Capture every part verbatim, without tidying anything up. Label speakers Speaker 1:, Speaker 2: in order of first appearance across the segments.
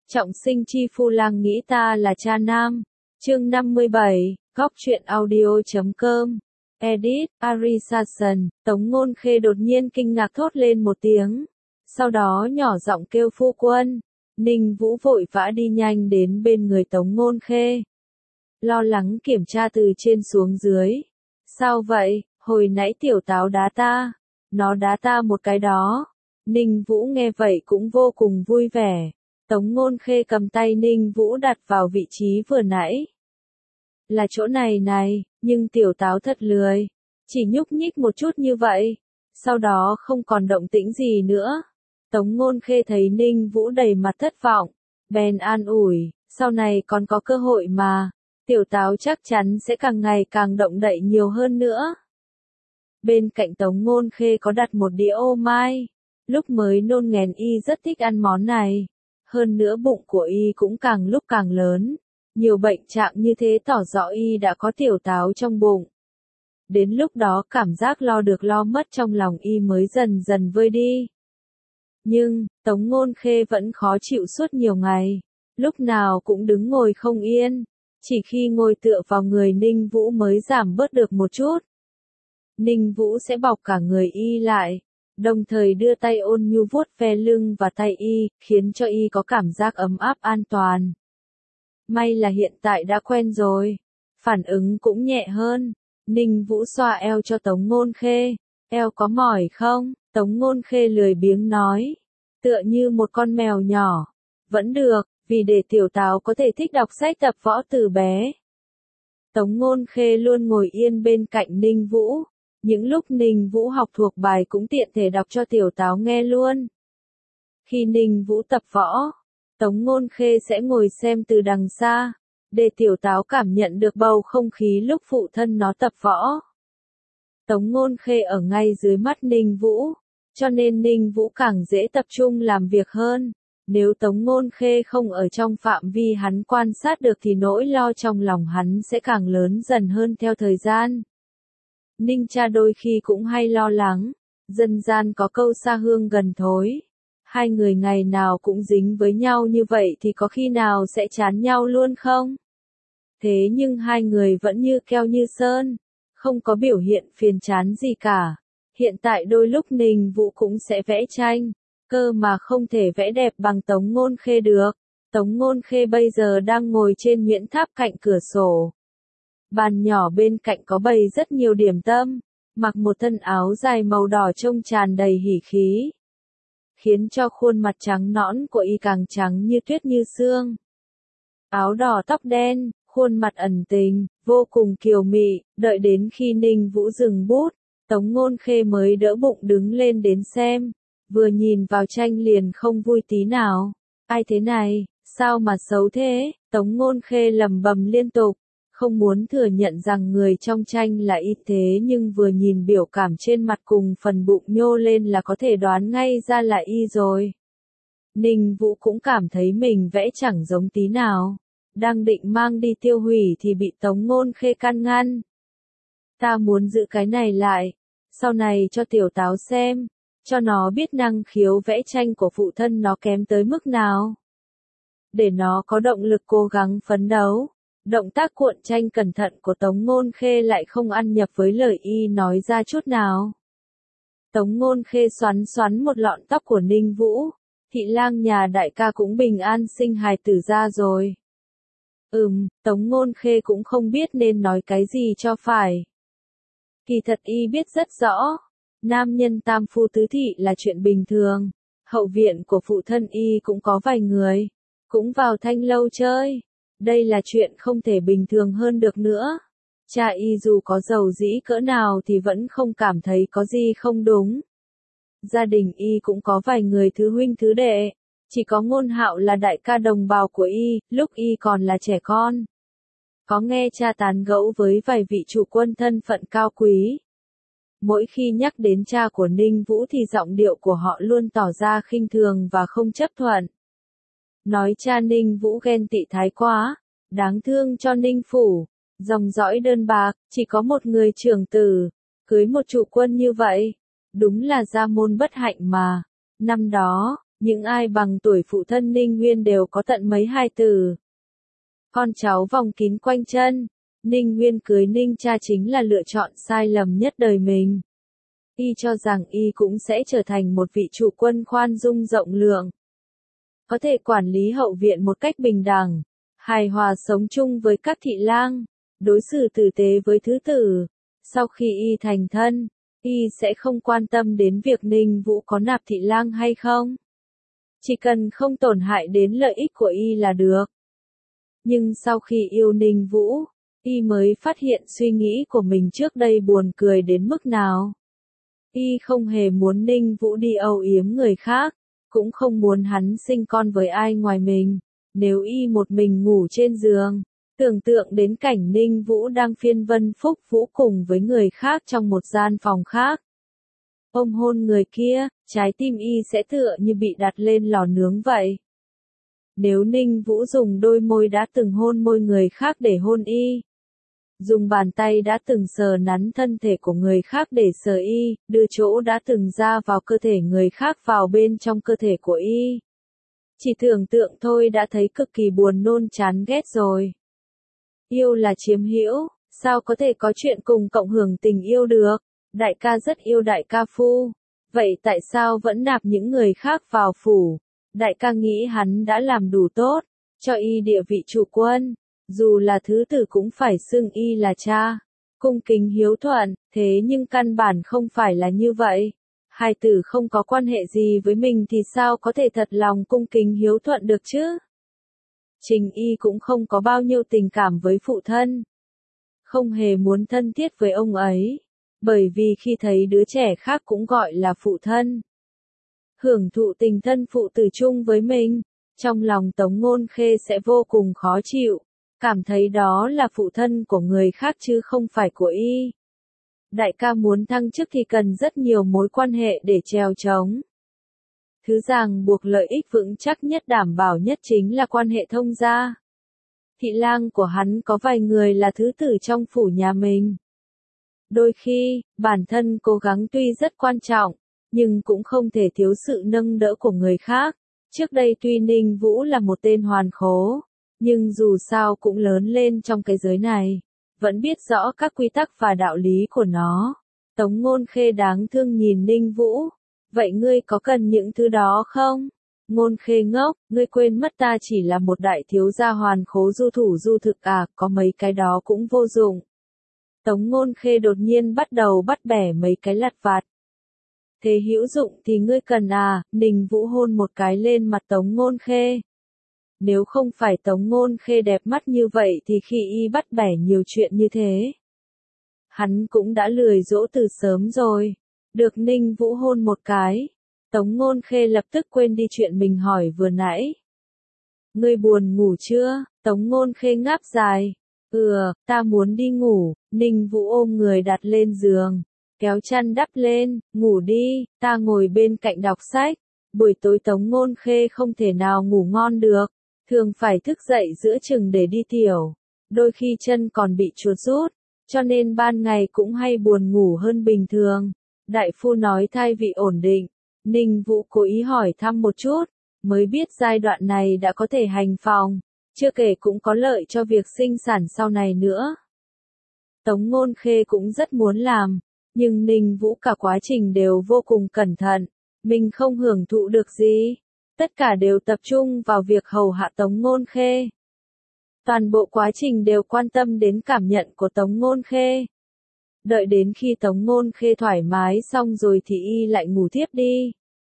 Speaker 1: Trọng sinh chi phu lang nghĩ ta là cha nam. Chương năm mươi bảy, góc truyện audio chấm com. Edit, Arisason, Tống Ngôn Khê đột nhiên kinh ngạc thốt lên một tiếng. Sau đó nhỏ giọng kêu phu quân. Ninh Vũ vội vã đi nhanh đến bên người Tống Ngôn Khê. Lo lắng kiểm tra từ trên xuống dưới. Sao vậy, hồi nãy tiểu táo đá ta. Nó đá ta một cái đó. Ninh Vũ nghe vậy cũng vô cùng vui vẻ. Tống Ngôn Khê cầm tay Ninh Vũ đặt vào vị trí vừa nãy. Là chỗ này này, nhưng tiểu táo thật lười. Chỉ nhúc nhích một chút như vậy. Sau đó không còn động tĩnh gì nữa. Tống Ngôn Khê thấy Ninh Vũ đầy mặt thất vọng. Bèn an ủi, sau này còn có cơ hội mà. Tiểu táo chắc chắn sẽ càng ngày càng động đậy nhiều hơn nữa. Bên cạnh Tống Ngôn Khê có đặt một đĩa ô mai. Lúc mới nôn nghén y rất thích ăn món này. Hơn nữa bụng của y cũng càng lúc càng lớn. Nhiều bệnh trạng như thế tỏ rõ y đã có tiểu táo trong bụng. Đến lúc đó cảm giác lo được lo mất trong lòng y mới dần dần vơi đi. Nhưng, Tống Ngôn Khê vẫn khó chịu suốt nhiều ngày. Lúc nào cũng đứng ngồi không yên. Chỉ khi ngồi tựa vào người Ninh Vũ mới giảm bớt được một chút. Ninh Vũ sẽ bọc cả người y lại. Đồng thời đưa tay ôn nhu vuốt ve lưng và tay y, khiến cho y có cảm giác ấm áp an toàn. May là hiện tại đã quen rồi. Phản ứng cũng nhẹ hơn. Ninh Vũ xoa eo cho Tống Ngôn Khê. Eo có mỏi không? Tống Ngôn Khê lười biếng nói. Tựa như một con mèo nhỏ. Vẫn được, vì để tiểu táo có thể thích đọc sách tập võ từ bé. Tống Ngôn Khê luôn ngồi yên bên cạnh Ninh Vũ. Những lúc Ninh Vũ học thuộc bài cũng tiện thể đọc cho tiểu táo nghe luôn. Khi Ninh Vũ tập võ, Tống Ngôn Khê sẽ ngồi xem từ đằng xa, để tiểu táo cảm nhận được bầu không khí lúc phụ thân nó tập võ. Tống Ngôn Khê ở ngay dưới mắt Ninh Vũ, cho nên Ninh Vũ càng dễ tập trung làm việc hơn. Nếu Tống Ngôn Khê không ở trong phạm vi hắn quan sát được thì nỗi lo trong lòng hắn sẽ càng lớn dần hơn theo thời gian. Ninh cha đôi khi cũng hay lo lắng, dân gian có câu xa hương gần thối. Hai người ngày nào cũng dính với nhau như vậy thì có khi nào sẽ chán nhau luôn không? Thế nhưng hai người vẫn như keo như sơn, không có biểu hiện phiền chán gì cả. Hiện tại đôi lúc Ninh Vũ cũng sẽ vẽ tranh, cơ mà không thể vẽ đẹp bằng Tống Ngôn Khê được. Tống Ngôn Khê bây giờ đang ngồi trên nhuyễn tháp cạnh cửa sổ. Bàn nhỏ bên cạnh có bày rất nhiều điểm tâm, mặc một thân áo dài màu đỏ trông tràn đầy hỉ khí. Khiến cho khuôn mặt trắng nõn của y càng trắng như tuyết như sương. Áo đỏ tóc đen, khuôn mặt ẩn tình, vô cùng kiều mị, đợi đến khi Ninh Vũ dừng bút, Tống Ngôn Khê mới đỡ bụng đứng lên đến xem. Vừa nhìn vào tranh liền không vui tí nào. Ai thế này, sao mà xấu thế? Tống Ngôn Khê lẩm bẩm liên tục. Không muốn thừa nhận rằng người trong tranh là y thế nhưng vừa nhìn biểu cảm trên mặt cùng phần bụng nhô lên là có thể đoán ngay ra là y rồi. Ninh Vũ cũng cảm thấy mình vẽ chẳng giống tí nào. Đang định mang đi tiêu hủy thì bị Tống Ngôn Khê can ngăn. Ta muốn giữ cái này lại. Sau này cho tiểu táo xem. Cho nó biết năng khiếu vẽ tranh của phụ thân nó kém tới mức nào. Để nó có động lực cố gắng phấn đấu. Động tác cuộn tranh cẩn thận của Tống Ngôn Khê lại không ăn nhập với lời y nói ra chút nào. Tống Ngôn Khê xoắn xoắn một lọn tóc của Ninh Vũ. Thị lang nhà đại ca cũng bình an sinh hài tử ra rồi. Ừm, Tống Ngôn Khê cũng không biết nên nói cái gì cho phải. Kỳ thật y biết rất rõ. Nam nhân tam phu tứ thị là chuyện bình thường. Hậu viện của phụ thân y cũng có vài người. Cũng vào thanh lâu chơi. Đây là chuyện không thể bình thường hơn được nữa. Cha y dù có giàu dĩ cỡ nào thì vẫn không cảm thấy có gì không đúng. Gia đình y cũng có vài người thứ huynh thứ đệ. Chỉ có Ngôn Hạo là đại ca đồng bào của y, lúc y còn là trẻ con. Có nghe cha tán gẫu với vài vị chủ quân thân phận cao quý. Mỗi khi nhắc đến cha của Ninh Vũ thì giọng điệu của họ luôn tỏ ra khinh thường và không chấp thuận. Nói cha Ninh Vũ ghen tị thái quá, đáng thương cho Ninh phủ, dòng dõi đơn bạc, chỉ có một người trưởng tử, cưới một chủ quân như vậy, đúng là gia môn bất hạnh mà. Năm đó, Những ai bằng tuổi phụ thân Ninh Nguyên đều có tận mấy hai tử. Con cháu vòng kín quanh chân, Ninh Nguyên cưới Ninh cha chính là lựa chọn sai lầm nhất đời mình. Y cho rằng y cũng sẽ trở thành một vị trụ quân khoan dung rộng lượng. Có thể quản lý hậu viện một cách bình đẳng, hài hòa sống chung với các thị lang, đối xử tử tế với thứ tử. Sau khi y thành thân, y sẽ không quan tâm đến việc Ninh Vũ có nạp thị lang hay không. Chỉ cần không tổn hại đến lợi ích của y là được. Nhưng sau khi yêu Ninh Vũ, y mới phát hiện suy nghĩ của mình trước đây buồn cười đến mức nào. Y không hề muốn Ninh Vũ đi âu yếm người khác, cũng không muốn hắn sinh con với ai ngoài mình. Nếu y một mình ngủ trên giường, tưởng tượng đến cảnh Ninh Vũ đang phiên vân phúc vũ cùng với người khác trong một gian phòng khác. Ôm hôn người kia, trái tim y sẽ tựa như bị đặt lên lò nướng vậy. Nếu Ninh Vũ dùng đôi môi đã từng hôn môi người khác để hôn y, dùng bàn tay đã từng sờ nắn thân thể của người khác để sờ y, đưa chỗ đã từng ra vào cơ thể người khác vào bên trong cơ thể của y. Chỉ tưởng tượng thôi đã thấy cực kỳ buồn nôn chán ghét rồi. Yêu là chiếm hữu, sao có thể có chuyện cùng cộng hưởng tình yêu được? Đại ca rất yêu đại ca phu, vậy tại sao vẫn nạp những người khác vào phủ? Đại ca nghĩ hắn đã làm đủ tốt, cho y địa vị trụ quân, dù là thứ tử cũng phải xưng y là cha, cung kính hiếu thuận, thế nhưng căn bản không phải là như vậy. Hai tử không có quan hệ gì với mình thì sao có thể thật lòng cung kính hiếu thuận được chứ? Trình y cũng không có bao nhiêu tình cảm với phụ thân, không hề muốn thân thiết với ông ấy, bởi vì khi thấy đứa trẻ khác cũng gọi là phụ thân, hưởng thụ tình thân phụ tử chung với mình, trong lòng Tống Ngôn Khê sẽ vô cùng khó chịu, cảm thấy đó là phụ thân của người khác chứ không phải của y. Đại ca muốn thăng chức thì cần rất nhiều mối quan hệ để trèo trống. Thứ ràng buộc lợi ích vững chắc nhất đảm bảo nhất chính là quan hệ thông gia. Thị lang của hắn có vài người là thứ tử trong phủ nhà mình. Đôi khi, bản thân cố gắng tuy rất quan trọng, nhưng cũng không thể thiếu sự nâng đỡ của người khác. Trước đây tuy Ninh Vũ là một tên hoàn khố, nhưng dù sao cũng lớn lên trong cái giới này, vẫn biết rõ các quy tắc và đạo lý của nó. Tống Ngôn Khê đáng thương nhìn Ninh Vũ, vậy ngươi có cần những thứ đó không? Ngôn Khê ngốc, ngươi quên mất ta chỉ là một đại thiếu gia hoàn khố du thủ du thực à, có mấy cái đó cũng vô dụng. Tống Ngôn Khê đột nhiên bắt đầu bắt bẻ mấy cái lặt vặt. Thế hữu dụng thì ngươi cần à? Ninh Vũ hôn một cái lên mặt Tống Ngôn Khê. Nếu không phải Tống Ngôn Khê đẹp mắt như vậy thì khi y bắt bẻ nhiều chuyện như thế, hắn cũng đã lười dỗ từ sớm rồi. Được Ninh Vũ hôn một cái, Tống Ngôn Khê lập tức quên đi chuyện mình hỏi vừa nãy. Ngươi buồn ngủ chưa? Tống Ngôn Khê ngáp dài. Ừ, ta muốn đi ngủ. Ninh Vũ ôm người đặt lên giường, kéo chăn đắp lên, ngủ đi, ta ngồi bên cạnh đọc sách. Buổi tối Tống Ngôn Khê không thể nào ngủ ngon được, thường phải thức dậy giữa chừng để đi tiểu. Đôi khi chân còn bị chuột rút, cho nên ban ngày cũng hay buồn ngủ hơn bình thường. Đại phu nói thai vị ổn định. Ninh Vũ cố ý hỏi thăm một chút, mới biết giai đoạn này đã có thể hành phòng, chưa kể cũng có lợi cho việc sinh sản sau này nữa. Tống Ngôn Khê cũng rất muốn làm, nhưng Ninh Vũ cả quá trình đều vô cùng cẩn thận, mình không hưởng thụ được gì, tất cả đều tập trung vào việc hầu hạ Tống Ngôn Khê. Toàn bộ quá trình đều quan tâm đến cảm nhận của Tống Ngôn Khê. Đợi đến khi Tống Ngôn Khê thoải mái xong rồi thì y lại ngủ thiếp đi.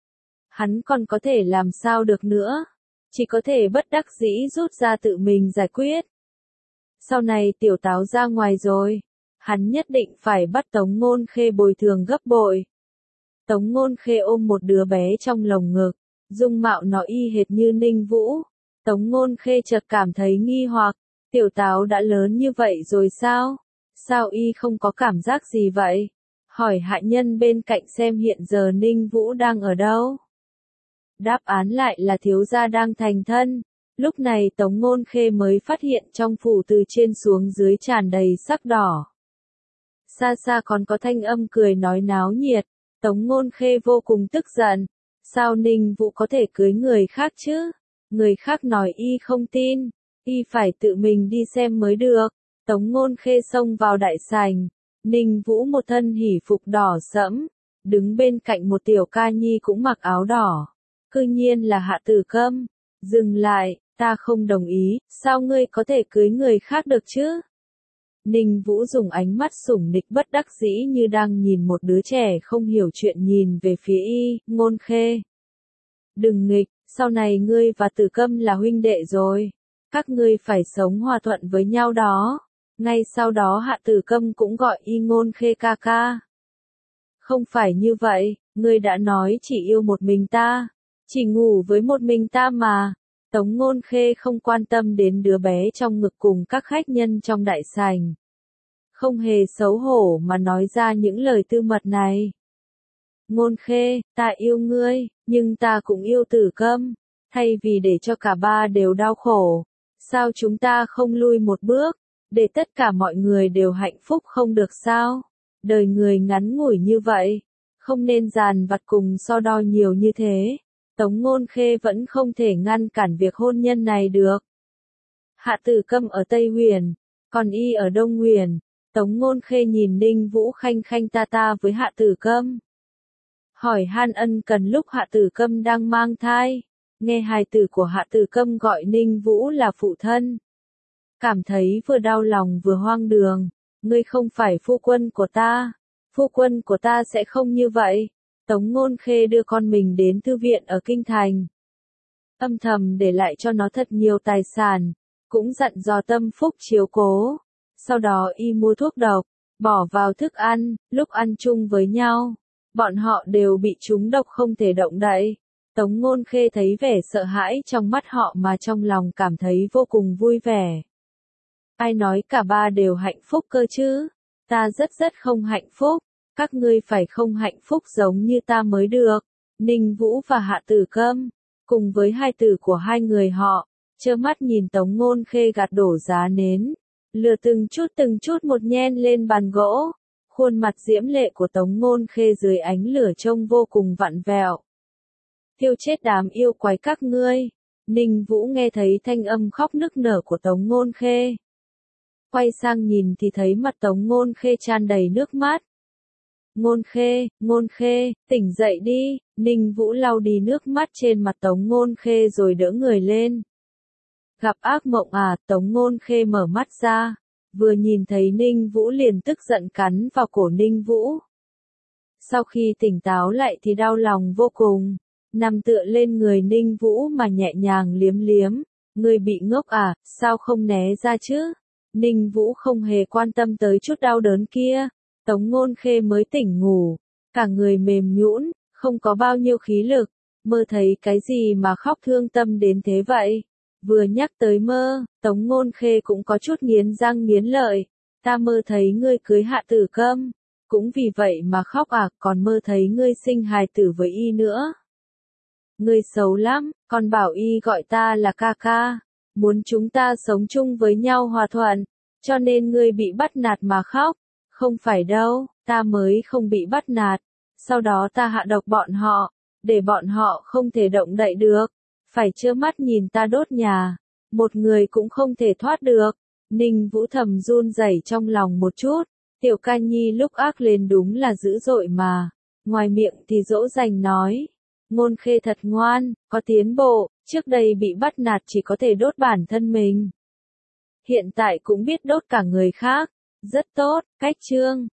Speaker 1: Hắn còn có thể làm sao được nữa, chỉ có thể bất đắc dĩ rút ra tự mình giải quyết. Sau này Tiểu Táo ra ngoài rồi, hắn nhất định phải bắt Tống Ngôn Khê bồi thường gấp bội. Tống Ngôn Khê ôm một đứa bé trong lồng ngực, dung mạo nó y hệt như Ninh Vũ. Tống Ngôn Khê chợt cảm thấy nghi hoặc, Tiểu Táo đã lớn như vậy rồi sao? Sao y không có cảm giác gì vậy? Hỏi hạ nhân bên cạnh xem hiện giờ Ninh Vũ đang ở đâu. Đáp án lại là thiếu gia đang thành thân. Lúc này Tống Ngôn Khê mới phát hiện trong phủ từ trên xuống dưới tràn đầy sắc đỏ. Xa xa còn có thanh âm cười nói náo nhiệt. Tống Ngôn Khê vô cùng tức giận. Sao Ninh Vũ có thể cưới người khác chứ? Người khác nói y không tin, y phải tự mình đi xem mới được. Tống Ngôn Khê xông vào đại sảnh, Ninh Vũ một thân hỉ phục đỏ sẫm, đứng bên cạnh một tiểu ca nhi cũng mặc áo đỏ. Cư nhiên là Hạ Tử Câm. Dừng lại, ta không đồng ý, sao ngươi có thể cưới người khác được chứ? Ninh Vũ dùng ánh mắt sủng nịch bất đắc dĩ như đang nhìn một đứa trẻ không hiểu chuyện nhìn về phía y, Ngôn Khê. Đừng nghịch, sau này ngươi và Tử Câm là huynh đệ rồi. Các ngươi phải sống hòa thuận với nhau đó. Ngay sau đó Hạ Tử Câm cũng gọi y Ngôn Khê ca ca. Không phải như vậy, ngươi đã nói chỉ yêu một mình ta, chỉ ngủ với một mình ta mà. Tống Ngôn Khê không quan tâm đến đứa bé trong ngực cùng các khách nhân trong đại sảnh. Không hề xấu hổ mà nói ra những lời tư mật này. Ngôn Khê, ta yêu ngươi, nhưng ta cũng yêu Tử Câm. Thay vì để cho cả ba đều đau khổ, sao chúng ta không lui một bước, để tất cả mọi người đều hạnh phúc không được sao? Đời người ngắn ngủi như vậy, không nên dàn vặt cùng so đo nhiều như thế. Tống Ngôn Khê vẫn không thể ngăn cản việc hôn nhân này được. Hạ Tử Câm ở Tây Huyền, còn y ở Đông Huyền. Tống Ngôn Khê nhìn Ninh Vũ khanh khanh ta ta với Hạ Tử Câm. Hỏi han ân cần lúc Hạ Tử Câm đang mang thai. Nghe hài tử của Hạ Tử Câm gọi Ninh Vũ là phụ thân. Cảm thấy vừa đau lòng vừa hoang đường. Ngươi không phải phu quân của ta. Phu quân của ta sẽ không như vậy. Tống Ngôn Khê đưa con mình đến thư viện ở Kinh Thành. Âm thầm để lại cho nó thật nhiều tài sản. Cũng dặn dò Tâm Phúc chiếu cố. Sau đó y mua thuốc độc, bỏ vào thức ăn, lúc ăn chung với nhau. Bọn họ đều bị trúng độc không thể động đậy. Tống Ngôn Khê thấy vẻ sợ hãi trong mắt họ mà trong lòng cảm thấy vô cùng vui vẻ. Ai nói cả ba đều hạnh phúc cơ chứ? Ta rất rất không hạnh phúc. Các ngươi phải không hạnh phúc giống như ta mới được. Ninh Vũ và Hạ Tử Câm, cùng với hai tử của hai người họ, trơ mắt nhìn Tống Ngôn Khê gạt đổ giá nến. Lửa từng chút từng chút một nhen lên bàn gỗ. Khuôn mặt diễm lệ của Tống Ngôn Khê dưới ánh lửa trông vô cùng vặn vẹo. Tiêu chết đám yêu quái các ngươi. Ninh Vũ nghe thấy thanh âm khóc nức nở của Tống Ngôn Khê. Quay sang nhìn thì thấy mặt Tống Ngôn Khê tràn đầy nước mắt. Ngôn Khê, Ngôn Khê, tỉnh dậy đi. Ninh Vũ lau đi nước mắt trên mặt Tống Ngôn Khê rồi đỡ người lên. Gặp ác mộng à? Tống Ngôn Khê mở mắt ra, vừa nhìn thấy Ninh Vũ liền tức giận cắn vào cổ Ninh Vũ. Sau khi tỉnh táo lại thì đau lòng vô cùng, nằm tựa lên người Ninh Vũ mà nhẹ nhàng liếm liếm. Ngươi bị ngốc à, sao không né ra chứ? Ninh Vũ không hề quan tâm tới chút đau đớn kia. Tống Ngôn Khê mới tỉnh ngủ, cả người mềm nhũn, không có bao nhiêu khí lực, mơ thấy cái gì mà khóc thương tâm đến thế vậy? Vừa nhắc tới mơ, Tống Ngôn Khê cũng có chút nghiến răng nghiến lợi. Ta mơ thấy ngươi cưới Hạ Tử Câm, cũng vì vậy mà khóc à, còn mơ thấy ngươi sinh hài tử với y nữa. Ngươi xấu lắm, còn bảo y gọi ta là ca ca, muốn chúng ta sống chung với nhau hòa thuận, cho nên ngươi bị bắt nạt mà khóc. Không phải đâu, ta mới không bị bắt nạt. Sau đó ta hạ độc bọn họ, để bọn họ không thể động đậy được. Phải trơ mắt nhìn ta đốt nhà, một người cũng không thể thoát được. Ninh Vũ thầm run rẩy trong lòng một chút. Tiểu ca nhi lúc ác lên đúng là dữ dội mà. Ngoài miệng thì dỗ dành nói. Ngôn Khê thật ngoan, có tiến bộ, trước đây bị bắt nạt chỉ có thể đốt bản thân mình. Hiện tại cũng biết đốt cả người khác. Rất tốt, cách chương.